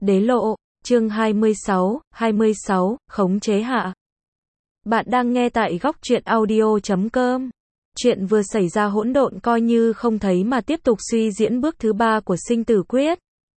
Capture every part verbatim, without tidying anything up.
Đế lộ, chương hai mươi sáu, hai mươi sáu, khống chế hạ. Bạn đang nghe tại góc truyện audio chấm com. Chuyện vừa xảy ra hỗn độn coi như không thấy mà tiếp tục suy diễn bước thứ ba của sinh tử quyết.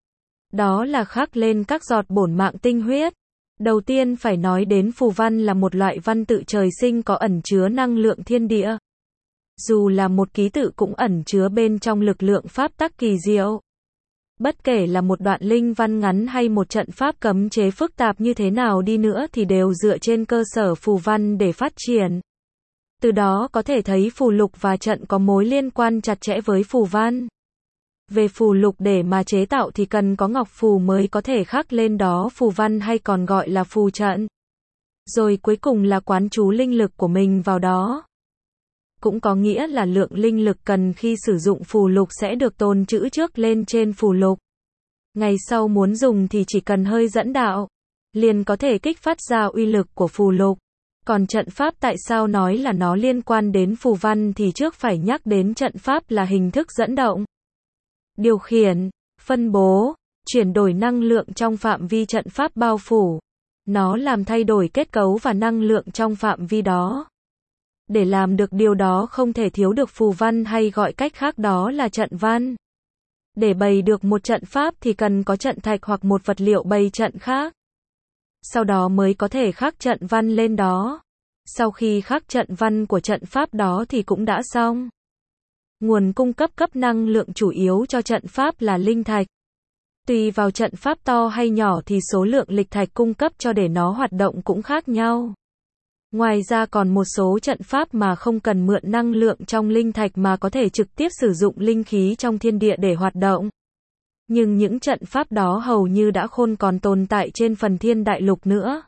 Đó là khắc lên các giọt bổn mạng tinh huyết. Đầu tiên phải nói đến phù văn là một loại văn tự trời sinh có ẩn chứa năng lượng thiên địa. Dù là một ký tự cũng ẩn chứa bên trong lực lượng pháp tắc kỳ diệu. Bất kể là một đoạn linh văn ngắn hay một trận pháp cấm chế phức tạp như thế nào đi nữa thì đều dựa trên cơ sở phù văn để phát triển. Từ đó có thể thấy phù lục và trận có mối liên quan chặt chẽ với phù văn. Về phù lục để mà chế tạo thì cần có ngọc phù mới có thể khắc lên đó phù văn hay còn gọi là phù trận. Rồi cuối cùng là quán chú linh lực của mình vào đó. Cũng có nghĩa là lượng linh lực cần khi sử dụng phù lục sẽ được tồn trữ trước lên trên phù lục. Ngày sau muốn dùng thì chỉ cần hơi dẫn đạo, liền có thể kích phát ra uy lực của phù lục. Còn trận pháp tại sao nói là nó liên quan đến phù văn thì trước phải nhắc đến trận pháp là hình thức dẫn động, điều khiển, phân bố, chuyển đổi năng lượng trong phạm vi trận pháp bao phủ. Nó làm thay đổi kết cấu và năng lượng trong phạm vi đó. Để làm được điều đó không thể thiếu được phù văn hay gọi cách khác đó là trận văn. Để bày được một trận pháp thì cần có trận thạch hoặc một vật liệu bày trận khác. Sau đó mới có thể khắc trận văn lên đó. Sau khi khắc trận văn của trận pháp đó thì cũng đã xong. Nguồn cung cấp cấp năng lượng chủ yếu cho trận pháp là linh thạch. Tùy vào trận pháp to hay nhỏ thì số lượng lịch thạch cung cấp cho để nó hoạt động cũng khác nhau. Ngoài ra còn một số trận pháp mà không cần mượn năng lượng trong linh thạch mà có thể trực tiếp sử dụng linh khí trong thiên địa để hoạt động. Nhưng những trận pháp đó hầu như đã không còn tồn tại trên phần thiên đại lục nữa.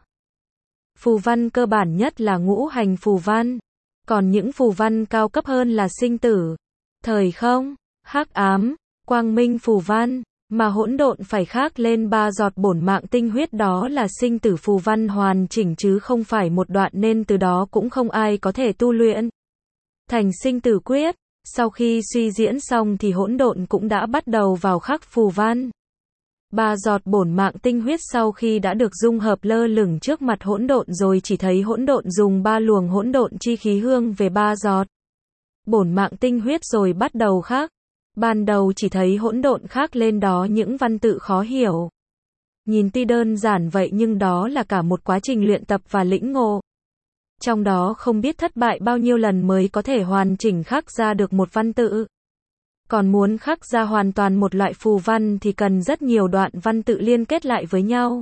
Phù văn cơ bản nhất là ngũ hành phù văn. Còn những phù văn cao cấp hơn là sinh tử, thời không, hắc ám, quang minh phù văn. Mà hỗn độn phải khắc lên ba giọt bổn mạng tinh huyết đó là sinh tử phù văn hoàn chỉnh chứ không phải một đoạn nên từ đó cũng không ai có thể tu luyện thành sinh tử quyết. Sau khi suy diễn xong thì hỗn độn cũng đã bắt đầu vào khắc phù văn. Ba giọt bổn mạng tinh huyết sau khi đã được dung hợp lơ lửng trước mặt hỗn độn rồi chỉ thấy hỗn độn dùng ba luồng hỗn độn chi khí hương về ba giọt bổn mạng tinh huyết rồi bắt đầu khắc. Ban đầu chỉ thấy hỗn độn khắc lên đó những văn tự khó hiểu. Nhìn tuy đơn giản vậy nhưng đó là cả một quá trình luyện tập và lĩnh ngộ. Trong đó không biết thất bại bao nhiêu lần mới có thể hoàn chỉnh khắc ra được một văn tự. Còn muốn khắc ra hoàn toàn một loại phù văn thì cần rất nhiều đoạn văn tự liên kết lại với nhau.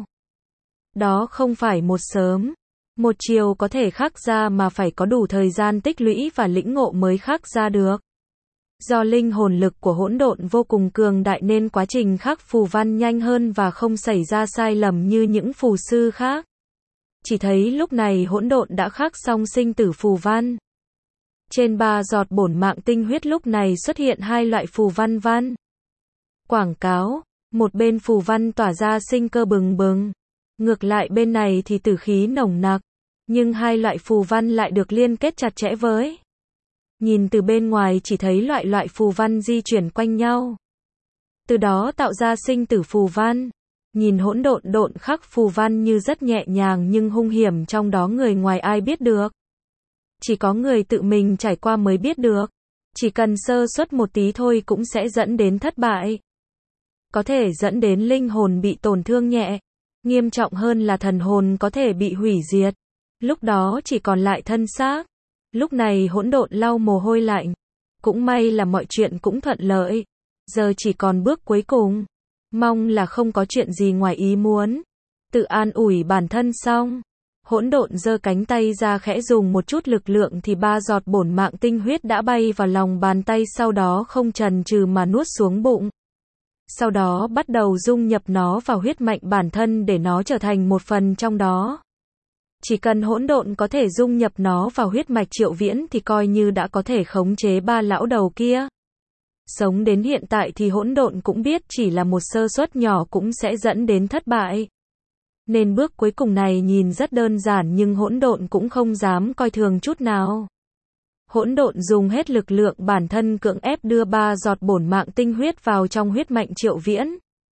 Đó không phải một sớm, một chiều có thể khắc ra mà phải có đủ thời gian tích lũy và lĩnh ngộ mới khắc ra được. Do linh hồn lực của hỗn độn vô cùng cường đại nên quá trình khắc phù văn nhanh hơn và không xảy ra sai lầm như những phù sư khác. Chỉ thấy lúc này hỗn độn đã khắc xong sinh tử phù văn. Trên ba giọt bổn mạng tinh huyết lúc này xuất hiện hai loại phù văn văn. Quảng cáo, một bên phù văn tỏa ra sinh cơ bừng bừng. Ngược lại bên này thì tử khí nồng nặc. Nhưng hai loại phù văn lại được liên kết chặt chẽ với. Nhìn từ bên ngoài chỉ thấy loại loại phù văn di chuyển quanh nhau. Từ đó tạo ra sinh tử phù văn. Nhìn hỗn độn độn khắc phù văn như rất nhẹ nhàng nhưng hung hiểm trong đó người ngoài ai biết được. Chỉ có người tự mình trải qua mới biết được. Chỉ cần sơ suất một tí thôi cũng sẽ dẫn đến thất bại. Có thể dẫn đến linh hồn bị tổn thương nhẹ. Nghiêm trọng hơn là thần hồn có thể bị hủy diệt. Lúc đó chỉ còn lại thân xác. Lúc này hỗn độn lau mồ hôi lạnh. Cũng may là mọi chuyện cũng thuận lợi. Giờ chỉ còn bước cuối cùng. Mong là không có chuyện gì ngoài ý muốn. Tự an ủi bản thân xong. Hỗn độn giơ cánh tay ra khẽ dùng một chút lực lượng thì ba giọt bổn mạng tinh huyết đã bay vào lòng bàn tay sau đó không chần chừ mà nuốt xuống bụng. Sau đó bắt đầu dung nhập nó vào huyết mạch bản thân để nó trở thành một phần trong đó. Chỉ cần hỗn độn có thể dung nhập nó vào huyết mạch Triệu Viễn thì coi như đã có thể khống chế ba lão đầu kia. Sống đến hiện tại thì hỗn độn cũng biết chỉ là một sơ suất nhỏ cũng sẽ dẫn đến thất bại. Nên bước cuối cùng này nhìn rất đơn giản nhưng hỗn độn cũng không dám coi thường chút nào. Hỗn độn dùng hết lực lượng bản thân cưỡng ép đưa ba giọt bổn mạng tinh huyết vào trong huyết mạch Triệu Viễn.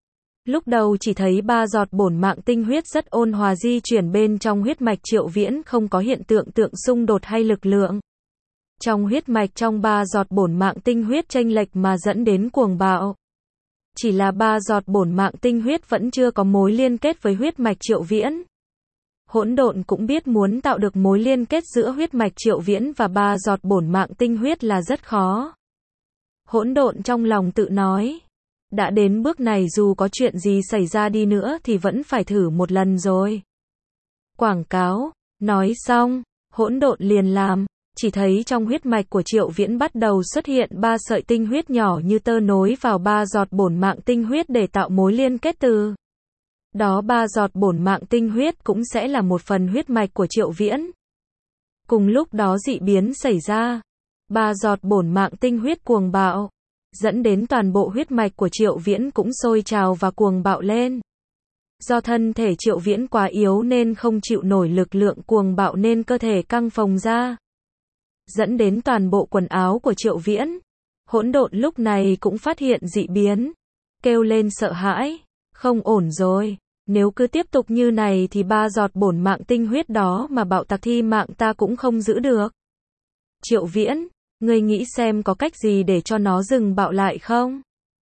Lúc đầu chỉ thấy ba giọt bổn mạng tinh huyết rất ôn hòa di chuyển bên trong huyết mạch Triệu Viễn, không có hiện tượng tượng xung đột hay lực lượng trong huyết mạch trong ba giọt bổn mạng tinh huyết chênh lệch mà dẫn đến cuồng bạo. Chỉ là ba giọt bổn mạng tinh huyết vẫn chưa có mối liên kết với huyết mạch Triệu Viễn. Hỗn độn cũng biết muốn tạo được mối liên kết giữa huyết mạch Triệu Viễn và ba giọt bổn mạng tinh huyết là rất khó. Hỗn độn trong lòng tự nói, đã đến bước này dù có chuyện gì xảy ra đi nữa thì vẫn phải thử một lần rồi. Quảng cáo, nói xong, hỗn độn liền làm, chỉ thấy trong huyết mạch của Triệu Viễn bắt đầu xuất hiện ba sợi tinh huyết nhỏ như tơ nối vào ba giọt bổn mạng tinh huyết để tạo mối liên kết từ đó ba giọt bổn mạng tinh huyết cũng sẽ là một phần huyết mạch của Triệu Viễn. Cùng lúc đó dị biến xảy ra, ba giọt bổn mạng tinh huyết cuồng bạo, dẫn đến toàn bộ huyết mạch của Triệu Viễn cũng sôi trào và cuồng bạo lên. Do thân thể Triệu Viễn quá yếu nên không chịu nổi lực lượng cuồng bạo nên cơ thể căng phồng ra, dẫn đến toàn bộ quần áo của Triệu Viễn. Hỗn độn lúc này cũng phát hiện dị biến, kêu lên sợ hãi, không ổn rồi, nếu cứ tiếp tục như này thì ba giọt bổn mạng tinh huyết đó mà bạo tạc thi mạng ta cũng không giữ được. Triệu Viễn, ngươi nghĩ xem có cách gì để cho nó dừng bạo lại không?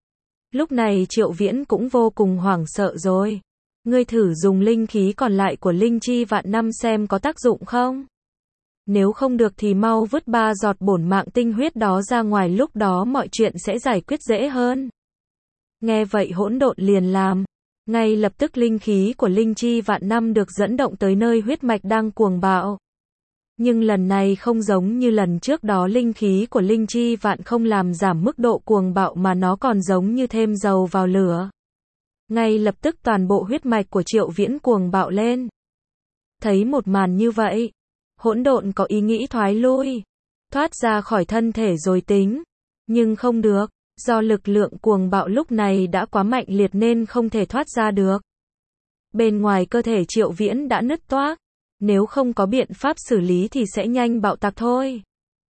Lúc này Triệu Viễn cũng vô cùng hoảng sợ rồi. Ngươi thử dùng linh khí còn lại của linh chi vạn năm xem có tác dụng không? Nếu không được thì mau vứt ba giọt bổn mạng tinh huyết đó ra ngoài, lúc đó mọi chuyện sẽ giải quyết dễ hơn. Nghe vậy hỗn độn liền làm. Ngay lập tức linh khí của linh chi vạn năm được dẫn động tới nơi huyết mạch đang cuồng bạo. Nhưng lần này không giống như lần trước đó, linh khí của linh chi vạn không làm giảm mức độ cuồng bạo mà nó còn giống như thêm dầu vào lửa. Ngay lập tức toàn bộ huyết mạch của Triệu Viễn cuồng bạo lên. Thấy một màn như vậy, hỗn độn có ý nghĩ thoái lui, thoát ra khỏi thân thể rồi tính. Nhưng không được, do lực lượng cuồng bạo lúc này đã quá mạnh liệt nên không thể thoát ra được. Bên ngoài cơ thể Triệu Viễn đã nứt toác, nếu không có biện pháp xử lý thì sẽ nhanh bạo tạc thôi.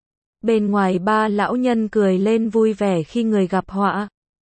Bên ngoài ba lão nhân cười lên vui vẻ khi người gặp họa.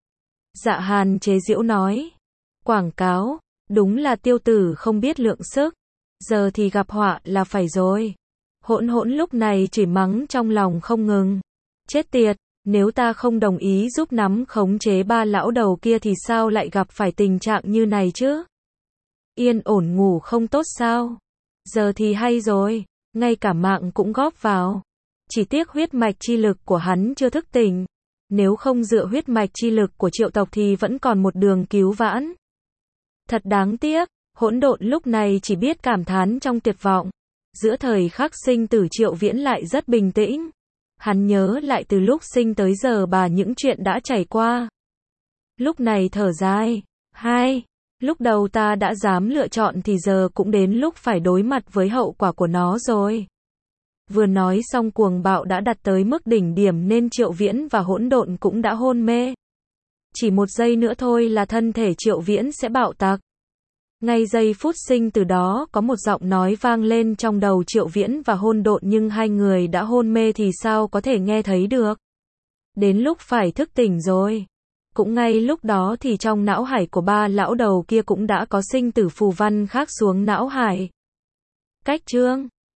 Dạ Hàn chế giễu nói, quảng cáo, đúng là tiêu tử không biết lượng sức, giờ thì gặp họa là phải rồi. Hỗn hỗn lúc này chỉ mắng trong lòng không ngừng, chết tiệt, nếu ta không đồng ý giúp nắm khống chế ba lão đầu kia thì sao lại gặp phải tình trạng như này chứ? Yên ổn ngủ không tốt sao? Giờ thì hay rồi, ngay cả mạng cũng góp vào. Chỉ tiếc huyết mạch chi lực của hắn chưa thức tỉnh. Nếu không dựa huyết mạch chi lực của Triệu tộc thì vẫn còn một đường cứu vãn. Thật đáng tiếc, hỗn độn lúc này chỉ biết cảm thán trong tuyệt vọng. Giữa thời khắc sinh tử Triệu Viễn lại rất bình tĩnh. Hắn nhớ lại từ lúc sinh tới giờ bà những chuyện đã trải qua. Lúc này thở dài, hai, lúc đầu ta đã dám lựa chọn thì giờ cũng đến lúc phải đối mặt với hậu quả của nó rồi. Vừa nói xong cuồng bạo đã đạt tới mức đỉnh điểm nên Triệu Viễn và hỗn độn cũng đã hôn mê. Chỉ một giây nữa thôi là thân thể Triệu Viễn sẽ bạo tạc. Ngay giây phút sinh từ đó có một giọng nói vang lên trong đầu Triệu Viễn và hỗn độn, nhưng hai người đã hôn mê thì sao có thể nghe thấy được. Đến lúc phải thức tỉnh rồi. Cũng ngay lúc đó thì trong não hải của ba lão đầu kia cũng đã có sinh tử phù văn khắc xuống não hải. Cách chương